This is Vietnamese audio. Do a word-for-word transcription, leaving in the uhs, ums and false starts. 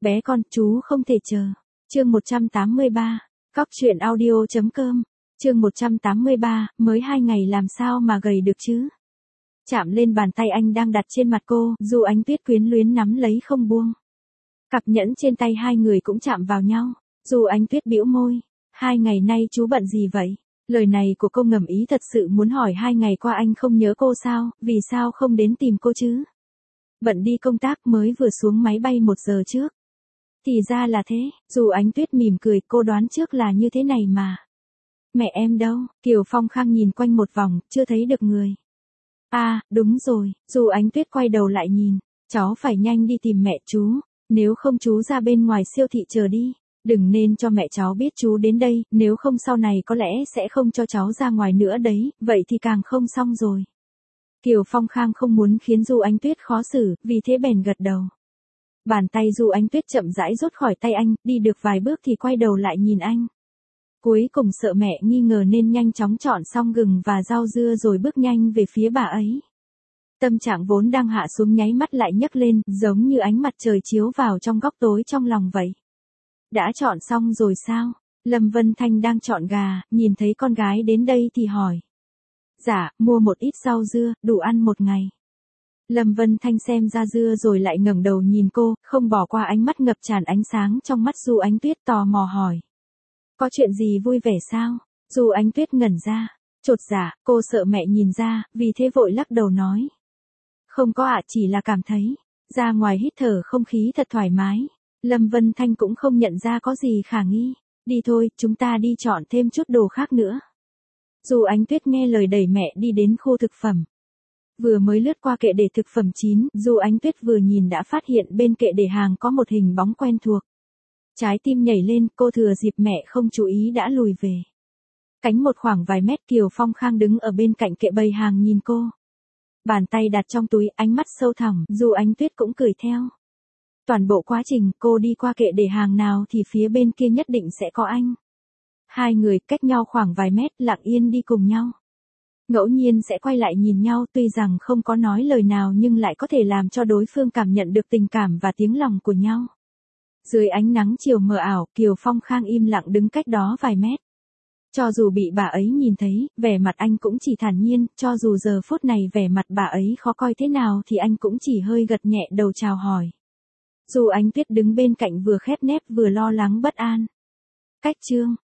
Bé con, chú không thể chờ. Chương một trăm tám mươi ba. Cóc truyện audio chấm com. Chương một trăm tám mươi ba, mới hai ngày làm sao mà gầy được chứ? Chạm lên bàn tay anh đang đặt trên mặt cô, dù Ánh Tuyết quyến luyến nắm lấy không buông. Cặp nhẫn trên tay hai người cũng chạm vào nhau. Dù Ánh Tuyết bĩu môi, hai ngày nay chú bận gì vậy? Lời này của cô ngầm ý thật sự muốn hỏi hai ngày qua anh không nhớ cô sao, vì sao không đến tìm cô chứ? Bận đi công tác, mới vừa xuống máy bay một giờ trước. Thì ra là thế, dù Ánh Tuyết mỉm cười, cô đoán trước là như thế này mà. Mẹ em đâu? Kiều Phong Khang nhìn quanh một vòng, chưa thấy được người. À, đúng rồi, dù Ánh Tuyết quay đầu lại nhìn, cháu phải nhanh đi tìm mẹ chú, nếu không chú ra bên ngoài siêu thị chờ đi. Đừng nên cho mẹ cháu biết chú đến đây, nếu không sau này có lẽ sẽ không cho cháu ra ngoài nữa đấy, vậy thì càng không xong rồi. Kiều Phong Khang không muốn khiến Du Ánh Tuyết khó xử, vì thế bèn gật đầu. Bàn tay Du Ánh Tuyết chậm rãi rút khỏi tay anh, đi được vài bước thì quay đầu lại nhìn anh. Cuối cùng sợ mẹ nghi ngờ nên nhanh chóng chọn xong gừng và rau dưa rồi bước nhanh về phía bà ấy. Tâm trạng vốn đang hạ xuống nháy mắt lại nhấc lên, giống như ánh mặt trời chiếu vào trong góc tối trong lòng vậy. Đã chọn xong rồi sao? Lâm Vân Thanh đang chọn gà, nhìn thấy con gái đến đây thì hỏi. Dạ, mua một ít rau dưa, đủ ăn một ngày. Lâm Vân Thanh xem ra dưa rồi lại ngẩng đầu nhìn cô, không bỏ qua ánh mắt ngập tràn ánh sáng trong mắt Du Ánh Tuyết, tò mò hỏi. Có chuyện gì vui vẻ sao? Du Ánh Tuyết ngẩn ra, chột dạ, cô sợ mẹ nhìn ra, vì thế vội lắc đầu nói. Không có ạ, chỉ là cảm thấy, ra ngoài hít thở không khí thật thoải mái. Lâm Vân Thanh cũng không nhận ra có gì khả nghi. Đi thôi, chúng ta đi chọn thêm chút đồ khác nữa. Dù Ánh Tuyết nghe lời đẩy mẹ đi đến khu thực phẩm. Vừa mới lướt qua kệ để thực phẩm chín, Dù Ánh Tuyết vừa nhìn đã phát hiện bên kệ để hàng có một hình bóng quen thuộc. Trái tim nhảy lên, cô thừa dịp mẹ không chú ý đã lùi về. Cánh một khoảng vài mét, Kiều Phong Khang đứng ở bên cạnh kệ bày hàng nhìn cô. Bàn tay đặt trong túi, ánh mắt sâu thẳm, Dù Ánh Tuyết cũng cười theo. Toàn bộ quá trình cô đi qua kệ để hàng nào thì phía bên kia nhất định sẽ có anh. Hai người cách nhau khoảng vài mét, lặng yên đi cùng nhau. Ngẫu nhiên sẽ quay lại nhìn nhau, tuy rằng không có nói lời nào nhưng lại có thể làm cho đối phương cảm nhận được tình cảm và tiếng lòng của nhau. Dưới ánh nắng chiều mờ ảo, Kiều Phong Khang im lặng đứng cách đó vài mét. Cho dù bị bà ấy nhìn thấy, vẻ mặt anh cũng chỉ thản nhiên, cho dù giờ phút này vẻ mặt bà ấy khó coi thế nào thì anh cũng chỉ hơi gật nhẹ đầu chào hỏi. Dù Ánh Tuyết đứng bên cạnh vừa khép nép vừa lo lắng bất an. Cách chương